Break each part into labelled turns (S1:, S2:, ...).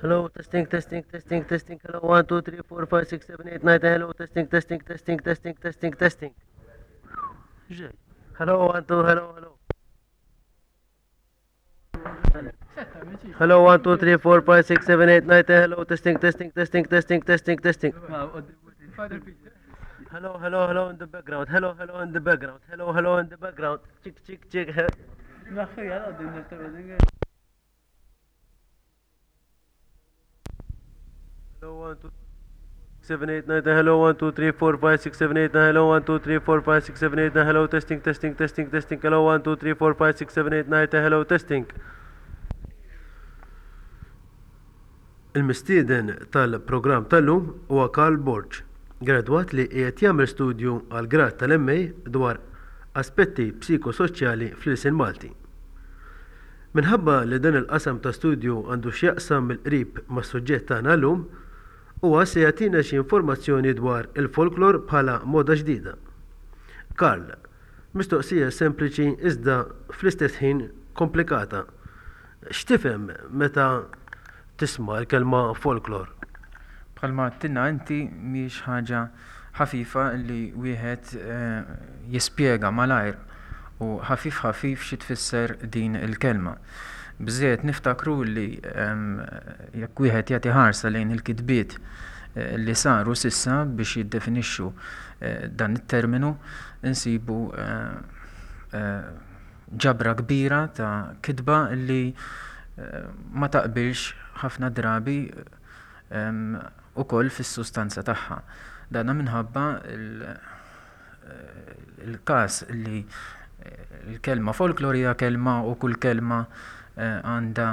S1: Hello, testing, testing, testing, testing. Hello, 1, 2, 3, 4, 5, 6, 7, 8, 9, 10. Hello, testing, testing, testing, testing, testing, testing. جاي. Hello, 1, 2, hello, hello. Hello, 1, 2, 3, 4, 5, 6, 7, 8, 9, 10. Hello, testing, testing, testing, testing, testing, testing. Hello, hello, hello in the background. Hello, hello in the background. Hello, hello in the background. Chick, chick, chick. Hello, 1, 2, 7, 8, 9, 10. Hello, 1, 2, 3, 4, 5, 6, 7, 8, 9. Hello, 1, 2, 3, 4, 5, 6, 7, 8, 9. Hello, testing, testing, testing, testing. Hello, 1, 2, 3, 4, 5, 6, 7, 8, 9, 10. Hello, testing. Il-mistieden tal-programm tal-lum huwa Karl Borg, gradwat li qiegħed jagħmel studju għal grad tal-MA dwar aspetti psikosoċjali fl-Ilsien Malti. Minħabba li dan il-qasam ta' studju għandu x'jaqsam mill-qrib mas-suġġett tagħna llum, huwa se jagħtina xi informazzjoni dwar il-folklor bħala moda ġdida. Karl, mistoqsija sempliċi iżda fl-istess ħin komplikata. X'tifhem meta tisma' l-kelma folklor?
S2: bħalma għattinna inti miex ħaġa ħafifa li wieħed jispjega malajr u ħafif xi tfisser din il-kelma. Biżżejjed niftakru li jekk wieħed jagħti ħarsa lejn il-kitbiet li saru sissa biex jiddefinixxu dan it-terminu insibu ġabra kbira ta' kitba li ma taqbilx ħafna drabi ukoll fis-sustanza tagħha. Dana minħabba il-każ li l-kelma folklorija kelma u kull kelma għandha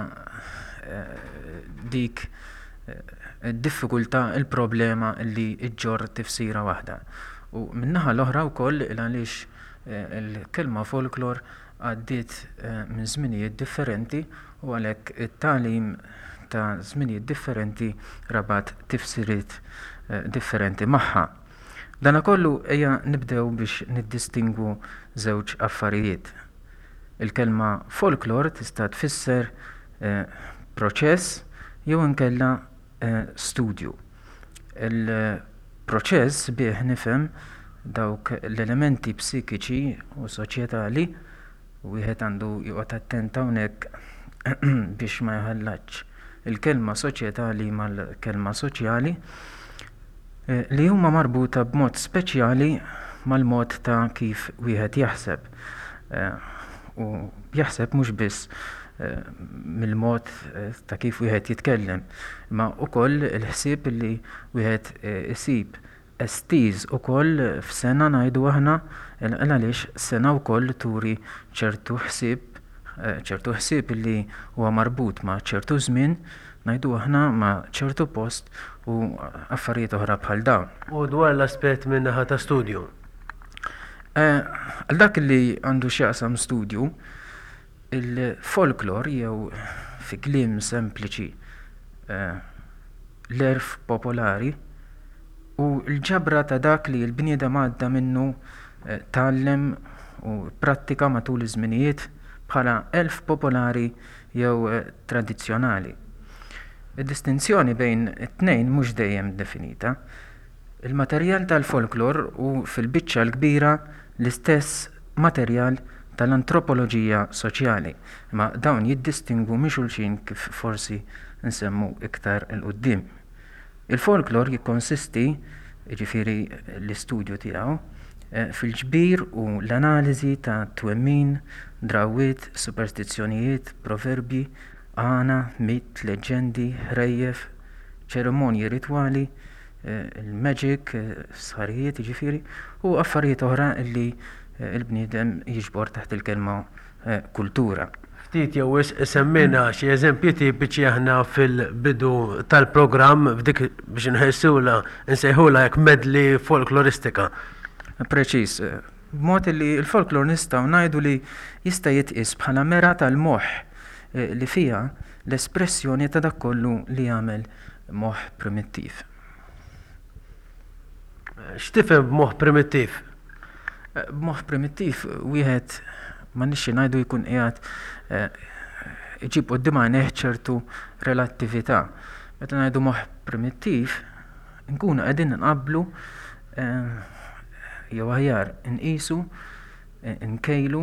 S2: dik id-diffikultà il-problema li ġġorr tifsira waħda. U min-naħa l-oħra wkoll għaliex il-kelma folklor għaddiet minn żminijiet differenti u għalhekk it-tagħlim ta' żminijiet differenti rabat tifsiriet differenti magħha. Dana kollu ejja nibdew biex niddistingwu żewġ affarijiet. Il-kelma folklor tista' tfisser proċess jew inkella studju. Il-proċess bih nifhem dawk l-elementi psikiċi u soċjetali wieħed għandu joqgħod attent hawnhekk biex ma jħallatx il-kelma soċjetali mal-kelma soċjali li huma marbuta b'mod speċjali mal-mod ta' kif wieħed jaħseb. U jaħseb mhux biss mill-mod ta' kif wieħed jitkellem, ma wkoll il-ħsieb li wieħed isib estiż ukoll f'sena ngħidu aħna għaliex sena wkoll turi ċertu ħsieb li huwa marbut ma' ċertu żmien ngħidu aħna ma' ċertu post u affarijiet oħra bħal dawn.
S1: U dwar l-aspett min-naħa ta' studju.
S2: Għal dak li għandu x'jaqsam studju, il-folklor jew fi kliem sempliċi l-erf popolari u l-ġabra ta' dak li l-bniedem għadda minnu tgħallem u prattika matul iż-żminijiet bħala elf popolari jew tradizzjonali. Id-distinzjoni bejn it-tnejn mhux dejjem definita. Il-materjal tal-folklor u fil-biċċa l-kbira l-istess materjal tal-antropoloġija soċjali, ma dawn jiddistingwu minn xulxin kif forsi nsemmu iktar il-qudiem. Il-folklor jikkonsisti, ġifieri l-istudju tiegħu, fil-ġbir u l-analiżi ta' twemmin, drawwiet, superstizzjonijiet, proverbi, għana, mit, leġendi, ħrejjef, ċeremonji ritwali, il-magic, sħarijiet ġifieri u affarijiet oħra li il-bniedem jiġbor taħt il-kelma kultura.
S1: Ftit jew semmejna xi eżempji tipiċi aħna fil-bidu tal-programm f'dik biex nsejħula jekk medli folkloristika.
S2: Preċiż. B'mod li l-folklor nistgħu ngħidu li jista' jitqies bħala mera tal-moħħ li fiha l-espressjoni ta' dak kollu li jagħmel moħħ primittiv.
S1: X'tifhem b'moħħ primittiv?
S2: B'moħħ primittiv wieħed ma nixxi ngħidu jkun qiegħed iġib quddiem għajnejh ċertu relattività. Meta ngħidu moħħ primittiv, nkunu qegħdin nqabblu jew aħjar nqisu nkejlu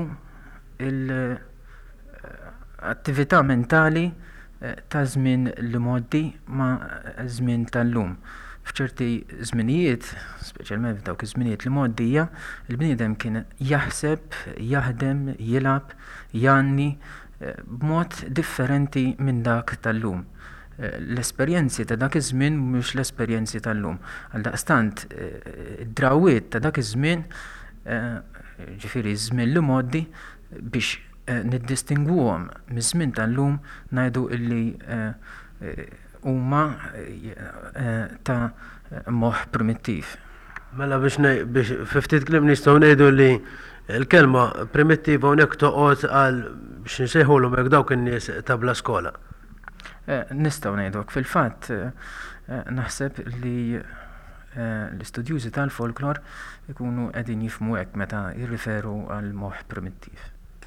S2: l-attività mentali ta' żmien li mgħoddi ma' żmien tal-lum. F'ċerti żminijiet, speċjalment f'dawk iż-żminijiet li mgħoddija, il-bniedem kien jaħseb, jaħdem, jilgħab, janni b'mod differenti minn dak tal-lum. L-esperjenzi ta' dak iż-żmien mhux l-esperjenzi tal-lum. Għaldaqstant id-drawiet ta' dak iż-żmien, ġifieri żmien li mgħoddi, biex niddistingwuhom miż-żmien tal-lum ngħidu illi huma ta' moħħ primittiv.
S1: Mela biex ftit kliem nistgħu ngħidu li l-kelma primittiva hawnhekk toqgħod għal biex nsejħulhom hekk dawk in-nies ta' bla skola.
S2: Nistgħu ngħidlek fil-fatt naħseb li l-istudjużi tal-folklor ikunu qegħdin jifhmu hekk meta jirriferu għal moħħ primittiv.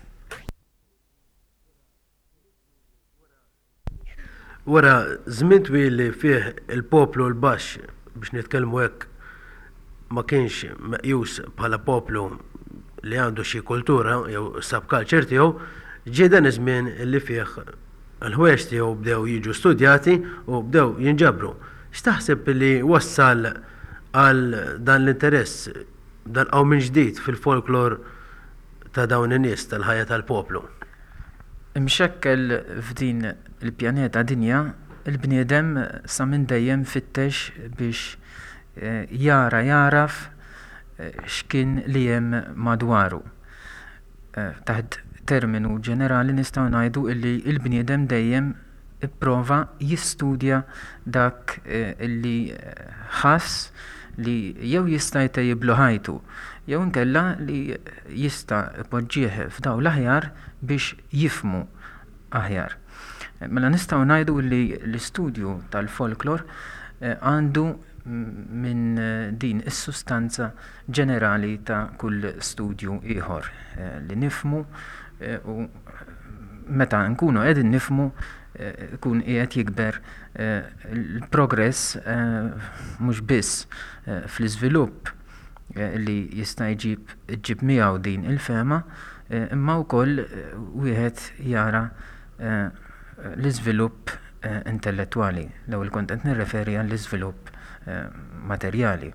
S1: Wara żmien twil li fih il-poplu l-baxx biex nitkellmu hekk ma kienx meqjus bħala poplu li għandu xi kultura jew subculture tiegħu, ġie dan iż-żmien li fih il-ħwejjeġ tiegħu bdew jiġu studjati u bdew jinġabru. X'taħseb li wassal għal dan l-interess dalqgħu minn ġdid fil-folklor ta' dawn in-nies tal-ħajja tal-poplu?
S2: Imxekkel f'din il-pjaneta dinja, il-bniedem sa minn dejjem fittex biex jaraf x'kien li hemm madwaru. Taħt terminu ġenerali nistgħu ngħidu illi il-bniedem dejjem ipprova jistudja dak illi ħass li jew jista' jtejjiblu ħajtu, jew inkella li jista' ipoġġih f'dawn l-aħjar biex jifhmu aħjar. Mela nistgħu ngħidu li l-istudju tal-folklor għandu minn din is-sustanza ġenerali ta' kull studju ieħor li nifhmu u meta nkunu qegħdin nifhmu kun qiegħed jikber il-progress mhux biss fl-iżvilupp li jista' jġib miegħu din il-fehma, imma wkoll wieħed jara l-iżvilupp intellettwali. L-ewwel kont qed nirreferi għall-iżvilupp materjali.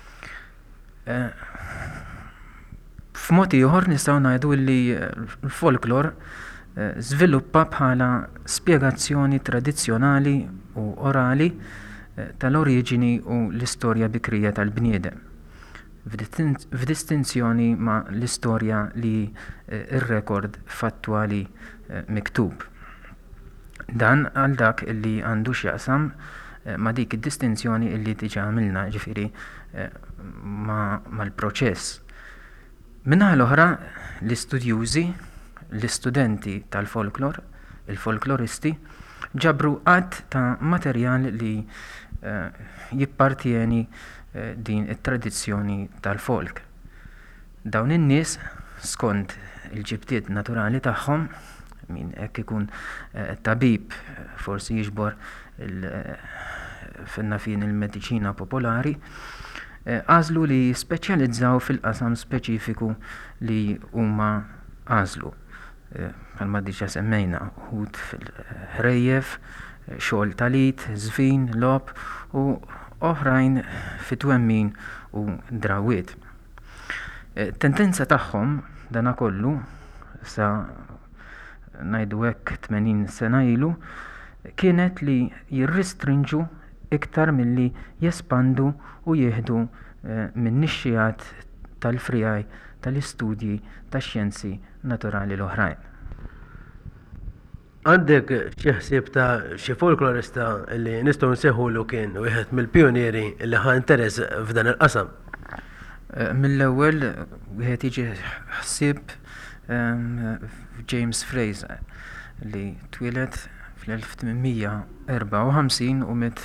S2: F'mod ieħor nistgħu ngħidu li l-folklor żviluppa bħala spjegazzjoni tradizzjonali u orali tal-oriġini u l-istorja bikrija tal-bniedem, f'distinzjoni ma' l-istorja li ir-rekord fattwali miktub. Dan għal dak illi għandu x'jaqsam ma' dik id-distinzjoni illi diġà għamilna, ġifieri mal-proċess. Minnaħa l-oħra l-istudjużi, l-istudenti tal-folklor, il-folkloristi, ġabru qatt ta' materjal li jippartieni din it-tradizzjoni tal-folk. Dawn in-nies skont il-ġibtiet naturali tagħhom, min hekk ikun tabib forsi jiġbor fin-nafin il-mediċina popolari, għażlu li speċjalizzaw fil-qasam speċifiku li huma għażlu. Bħalma diġà semmejna ħud fil-ħrejjef, xogħol talit, żvin, lob u oħrajn fit-twemmin u drawiet. Tendenza tagħhom dana kollu sa ngħidu hekk 80 sena ilu kienet li jirristrinġu iktar milli jespandu u jieħdu minn nixxijat tal-frijaj tal-istudji tax-xjenzi naturali l-oħrajn.
S1: Għandek xi ħsieb ta' xi folklorista li nistgħu nsejħulu kien wieħed mill-pjonieri li ħa interess f'dan il-qasam?
S2: Mill-ewwel wieħed jiġi ħsieb James Fraser li twieled fl-1854 u miet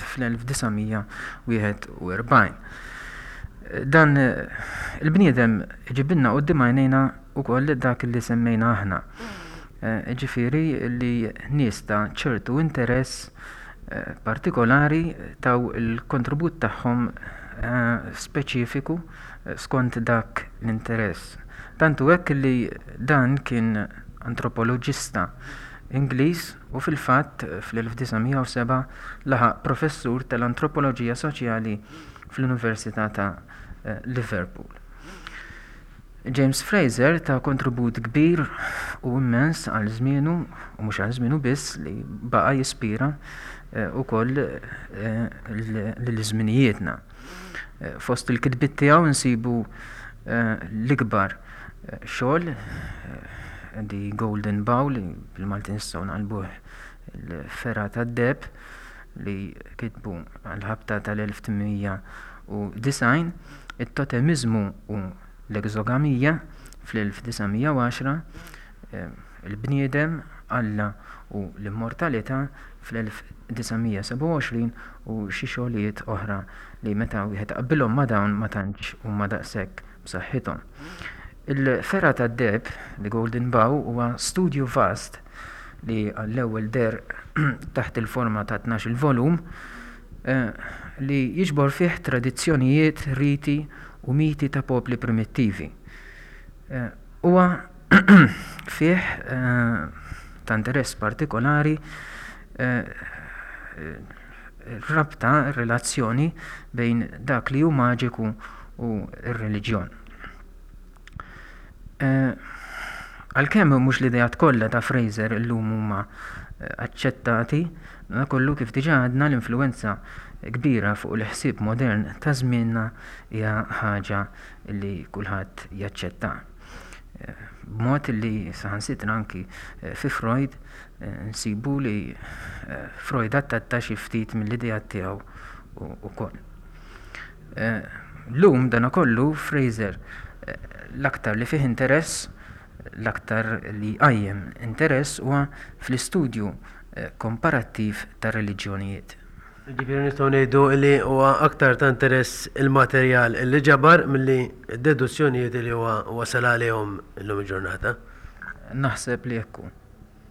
S2: fl-1941. Dan il-bniedem ġibilna qudiem għajnejna wkoll dak li semmejna aħna. Ġifieri li nies ta' ċertu interess partikolari taw il-kontribut tagħhom speċifiku skont dak l-interess. Tantu hekk li dan kien antropoloġista Ingliż u fil-fatt fl-1907 laħaq professur tal-antropoloġija soċjali fl-Università ta' Liverpool. James Fraser ta' kontribut kbir u immens għal żmienu u mhux għal żmienu biss li baqa' jispira ukoll lill-żminijietna. Fost il-kitbiet tiegħu nsibu l-ikbar xogħol di Golden Bough li bil-Malti nistgħu naqalbuh il-Fera tad-Deb li kitbu għal-ħabta tal-1890, it-totemizmu u l-egzogamija fl-1910, il-bniedem, Alla u l-immortalità fl-1927 u xi xogħlijiet oħra li meta wieħed qabbilhom ma' dawn ma tantx huma daqshekk b'saħħithom. Il-Fera tad-Deb, The Golden Bough, huwa studju vast li għall-ewwel der taħt il-forma ta' 12 volum li jiġbor fih tradizzjonijiet, riti u miti ta' popli primittivi. Huwa fih ta' interess partikolari rabta, relazzjoni bejn dak li hu maġiku u r-reliġjon. Għalkemm mhux l-idejat kollha ta' Fraser illum huma aċċettati, kollu kif diġà għadna l-influenza kbira fuq il-ħsieb modern ta' żmienna hija ħaġa li kulħadd jaċċetta. B'mod li saħansitra anki fi Freud nsibu li Freud attatta xi ftit mill-idejat tiegħu ukoll. Llum dana kollu Fraser l-aktar li fih interess, l-aktar li għajjem interess huwa fl-istudju komparattiv ta' reliġjonijiet.
S1: Ġifieri nistgħu ngħidu li huwa aktar ta' interess il-materjal li ġabar milli d-deduzzjonijiet li huwa wasal għalihom illum il-ġurnata.
S2: Naħseb li hekk hu.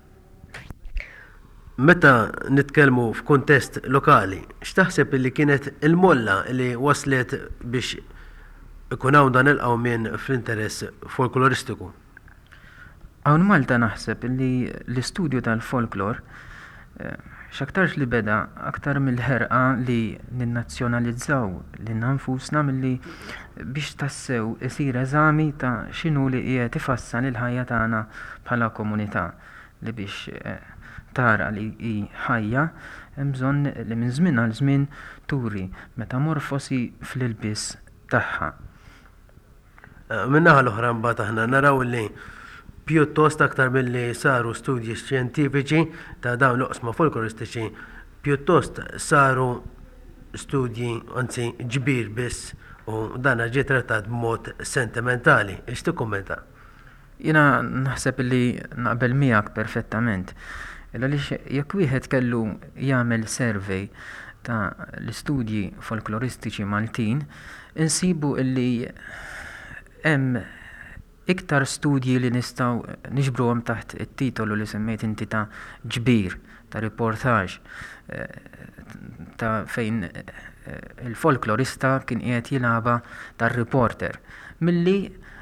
S1: Meta nitkellmu f'kuntest lokali, x'taħseb li kienet il-molla li waslet biex ikun hawn dan il-qawmien fl-interess folkloristiku?
S2: Hawn Malta naħseb li l-istudju tal-folklor x'aktarx li beda aktar mill-ħerqa li ninnazzjonalizzaw lil nfusna milli biex tassew isir eżami ta' x'inhu li qiegħed ifassal il-ħajja tagħna bħala komunità li biex tara li hi ħajja hemm bżonn li minn żmien għal żmien turi metamorfosi fl-ilbies tagħha.
S1: Min-naħa l-oħra mbagħad aħna naraw li pjuttost aktar milli saru studji xjentifiċi ta' dawn l-oqsma folkloristiċi, pjuttost saru studji anzi ġbir biss u dan ġie trattat b'mod sentimentali. Ix tikkummenta?
S2: Jiena naħseb li naqbel miegħek perfettament. Għaliex jekk wieħed kellu jagħmel survey ta' l-istudji folkloristiċi Maltin, insibu illi hemm iktar studji li nistgħu niġbruhom taħt it-titolu li semmejt inti ta' ġbir, ta' riportaġġ, ta' fejn il-folklorista kien qiegħed jilagħba tar-reporter milli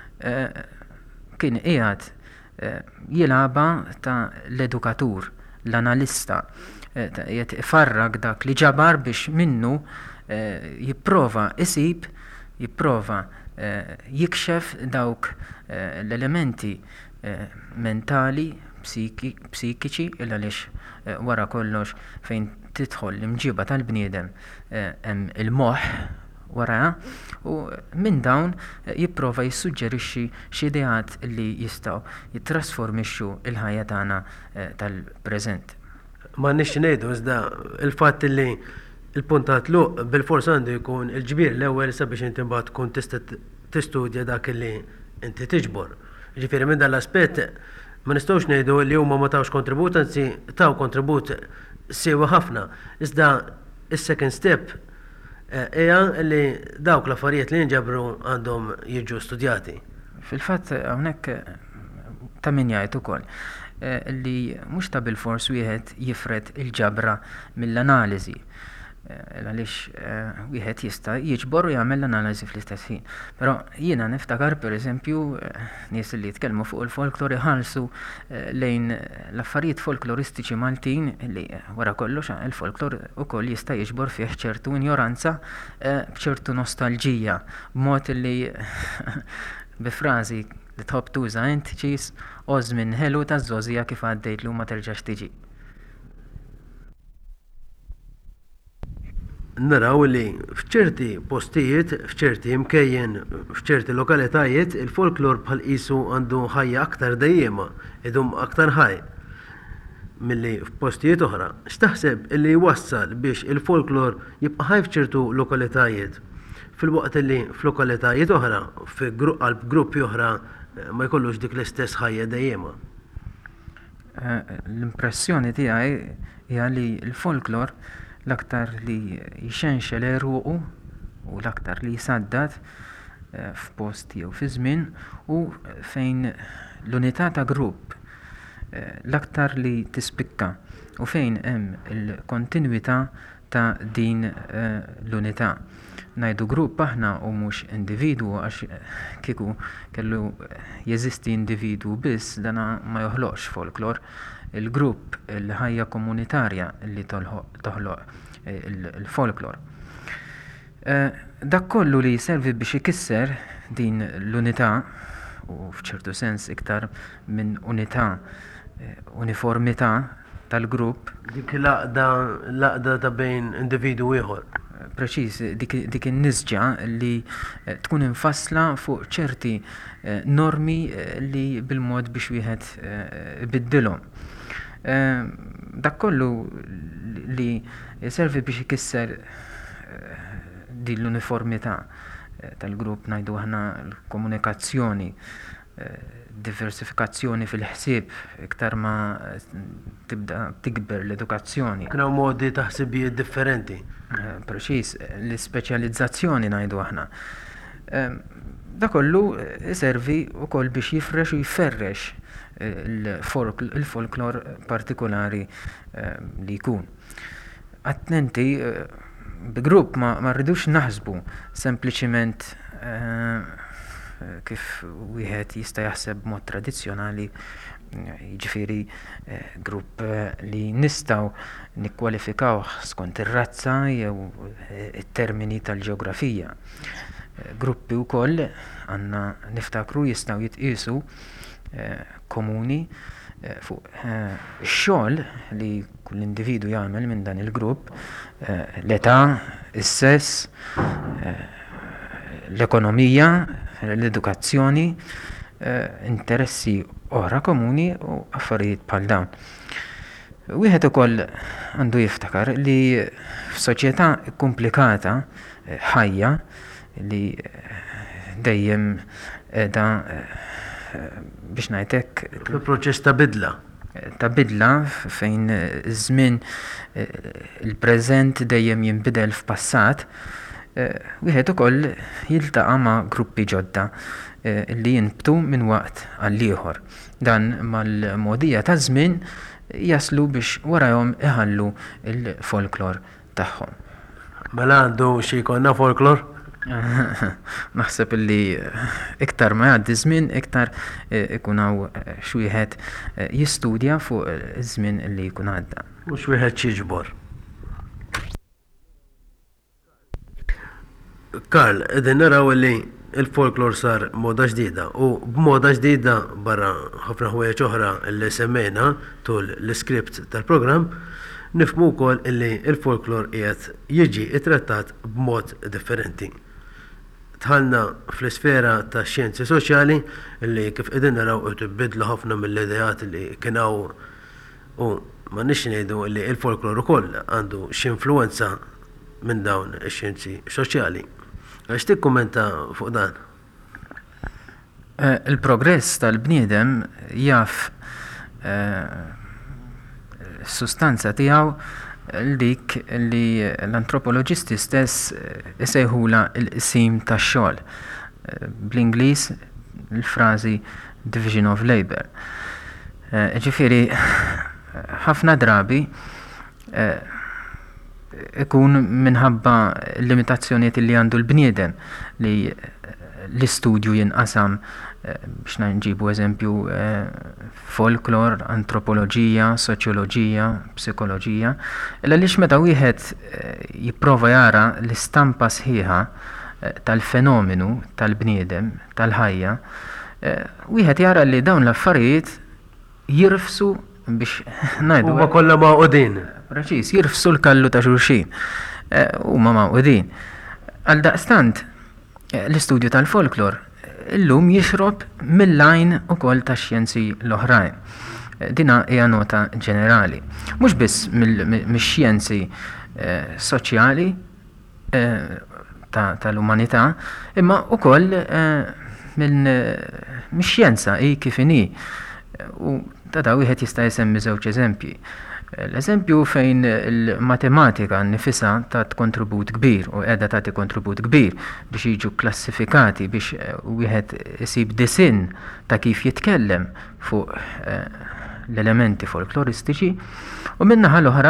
S2: kien qiegħed jilagħba ta' l-edukatur, l-analista, qiegħed ifarrag dak li ġabar biex minnu jipprova isib, jipprova jikxef dawk l-elementi mentali, psikiċi, għaliex wara kollox fejn tidħol l-imġiba tal-bniedem hemm il-moħħ wara u minn dawn jipprova jissuġġerixxi xi ideat li jistgħu jittrasformixxu il-ħajja tagħna tal-preżent.
S1: Ma nix ngħidu iżda il-fatt li il-puntat luq bil-fors għandu jkun il-ġbir l-ewwel sabiex inti mbagħad tkun tista' tistudja dak li inti tiġbor. Ġifieri minn dan l-aspett ma nistgħux ngħidu li huma ma tawx kontribut, anzi taw kontribut siewa ħafna. Iżda is-second step hija li dawk l-affarijiet li nġabru għandhom jiġu studjati.
S2: Fil-fatt hawnhekk ta' min jgħid ukoll. li mhux ta' bil-fors wieħed jifred il-ġabra mill-analiżi. Għaliex wieħed jista' jiġbor u jagħmel l-analiżi fl-istess ħin. Però jiena niftakar pereżempju nies li jitkellmu fuq il-folklor iħallsu lejn l-affarijiet folkloristiċi Maltin li wara kollox il-folklor ukoll jista' jiġbor fih ċertu injoranza b'ċertu nostalġija b'mod li bi frażi li tħobb tuża int ċis ożmin ħelu taż-żożija kif għaddejtlu ma terġax tiġi.
S1: Naraw li f'ċerti postijiet, f'ċerti imkejjen, f'ċerti lokalitajiet, il-folklor bħal qisu għandu ħajja aktar dejjema, idhom aktar ħaj milli f'postijiet oħra. X'taħseb illi jwassal biex il-folklor jibqa' ħaj f'ċertu lokalitajiet fil-waqt li f'lokalitajiet oħra, għal gruppi oħra ma jkollux dik l-istess ħajja dejjema?
S2: L-impressjoni tiegħi hija li l-folklor l-aktar li jixenxel ruqu u l-aktar li jisaddad f'post jew fi żmien u fejn l-unità ta' grupp l-aktar li tispikka u fejn hemm il-kontinwità ta' din l-unità. Ngħidu grupp aħna u mhux individwu għax kieku kellu jeżisti individwu biss dana ma joħloqx folklor. Il-grupp, il-ħajja komunitarja li toħloq il-folklor. Dak kollu li jservi biex ikisser din l-unità u f'ċertu sens iktar minn unità, uniformità tal-grupp.
S1: Dik laqda ta' bejn individwu ieħor.
S2: Preċiż, dik in-nisġa li tkun infassla fuq ċerti normi li bil-mod biex wieħed ibiddilhom. Dak kollu li jservi biex ikisser din l-uniformità tal-grupp ngħidu aħna l-komunikazzjoni, diversifikazzjoni fil-ħsieb iktar ma tibda tikber l-edukazzjoni.
S1: Kienu modi ta' ħsibijiet differenti.
S2: Preċiż, l-ispeċjalizzazzjoni ngħidu aħna. Da kollu iservi wkoll biex jifrex u jferrex il-folklor partikolari li jkun. Attenti, b'grupp ma rridux naħsbu sempliċiment kif wieħed jista' jaħseb mod tradizzjonali, jiġifieri grupp li nistgħu nikkwalifikaw skont ir-razza jew it-termini tal-ġeografija. Gruppi wkoll għandna niftakru jistgħu jitqiesu komuni fuq ix-xogħol li kull individu jagħmel minn dan il-grupp, l-età, is-sess, l-ekonomija, l-edukazzjoni, interessi oħra komuni u affarijiet bħal dawn. Wieħed ukoll għandu jiftakar li f'soċjetà komplikata ħajja li dejjem qiegħda biex ngħidlek
S1: il-proċess ta' bidla.
S2: Ta' bidla fejn iż-żmien il-preżent dejjem jinbidel f'passat, wieħed ukoll jiltaqa' ma' gruppi ġodda li jinbtu minn waqt għal ieħor. Dan mal-mogħdija ta' żmien jaslu biex warahom iħallu il-folklor tagħhom.
S1: Mela għandu xi jkollna folklor?
S2: Naħseb li iktar ma jgħaddi żmien iktar ikun hawn x'wieħed jistudja fuq iż-żmien li jkun għadda.
S1: Mhux wieħed jiġbor. Karl, qegħdin naraw li il-folklor sar moda ġdida u b'moda ġdida barra ħafna ħwejjeġ oħra li semmejna tul l-iskript tal-programm, nifhmu wkoll illi il-folklor qiegħed jiġi ittrattat b'mod differenti. Tħallna fl-isfera ta' xjenzi soċjali li kif qegħdin naraw qed ibidlu ħafna mill-idejat li kien hawn u ma nix ngħidu li l-folklor ukoll għandu x'influwenza minn dawn ix-xjenzi soċjali. Għax tikkummenta fuq dan?
S2: Il-progress tal-bniedem jaf sustanza tiegħu dik li l-antropoloġisti stess isejħula l-qsim tax-xogħol. Bl-Ingliż il-frażi division of labor. Ġifiri, ħafna drabi ikun minħabba limitazzjoniet li għandu l-bniedem li l-istudju jinqasam biex nġibu eżempju folklor, antropoloġija, soċjoloġija, psikoloġija. Illa lix meta wieħed jipprova jara l-istampa sħiħa tal-fenomenu tal-bniedem, tal-ħajja, wieħed jara li dawn l-affarijiet jirfsu biex ngħidu.
S1: Huma kollha maqudin.
S2: Preċis, jirfsu l-kallu ta' xulxin. Huma maqudin. Għal daqstant, l-istudju tal-folklor illum jixrob mill-lajn ukoll tax-xjenzi l-oħrajn. Dina hija nota ġenerali. Mhux biss mix-xjenzi soċjali tal-umanità, imma ukoll mix-xjenza kif inhi. U ta' wieħed jista' jsemmi żewġ eżempji. L-eżempju fejn il-matematika nifisa tat kontribut kbir u qiegħda tagħti kontribut kbir biex jiġu klassifikati biex wieħed isib disin ta' kif jitkellem fuq l-elementi folkloristiċi u min-naħa l-oħra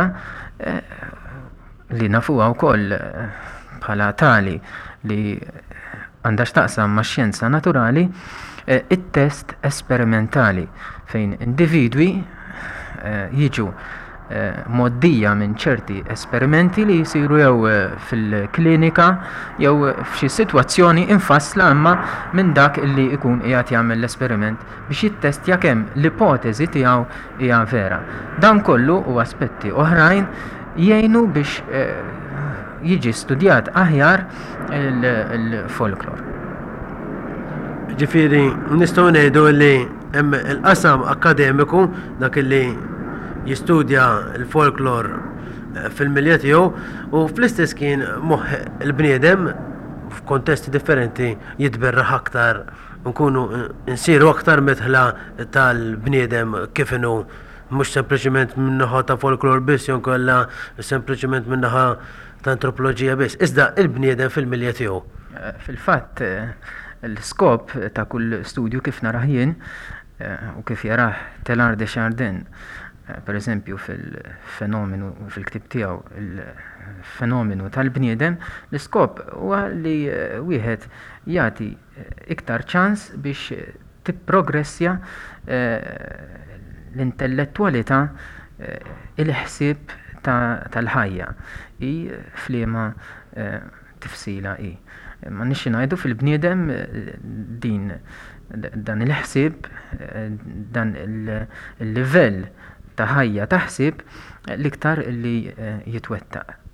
S2: li nafuha wkoll bħala tali li għandha x'taqsam max-xjenza naturali it-test esperimentali fejn individwi jiġu moddija minn ċerti esperimenti li jisiru jew fil-klinika jew f'xi sitwazzjoni infassla imma minn dak illi ikun qiegħed jagħmel l-esperiment biex jittestja kemm l-ipotezi tiegħu hija vera. Dan kollu u aspetti oħrajn jgħinu biex jiġi studjat aħjar il-folklor.
S1: Ġifieri nistgħu ngħidu li hemm il-qasam akademiku dak li jistudja l-folklor fil-milja tiegħu u fl-istess kien moħħ il-bniedem f'kontesti differenti jitberraħ aktar nkunu nsiru aktar metħla tal-bniedem kif inhu mhux sempliċement min-naħa ta' folklor biss jew kollha sempliċement min-naħa ta' antropoloġija biss. Iżda il-bniedem fil-milja tiegħu.
S2: Fil-fatt l-skop ta' kull studju kif narah jien u kif jarah Teilhard de Chardin per eżempju fil-fenomenu, fil-ktib tiegħu il-fenomenu tal-bniedem, l-iskop huwa li wieħed jagħti iktar ċans biex tipprogressja l-intellettwalità il-ħsieb tal-ħajja fliema tifsila Ma nixi ngħidu fil-bniedem dan il-ħsieb, dan il-livell ta' ħajja taħsib l-iktar li jitwettaq.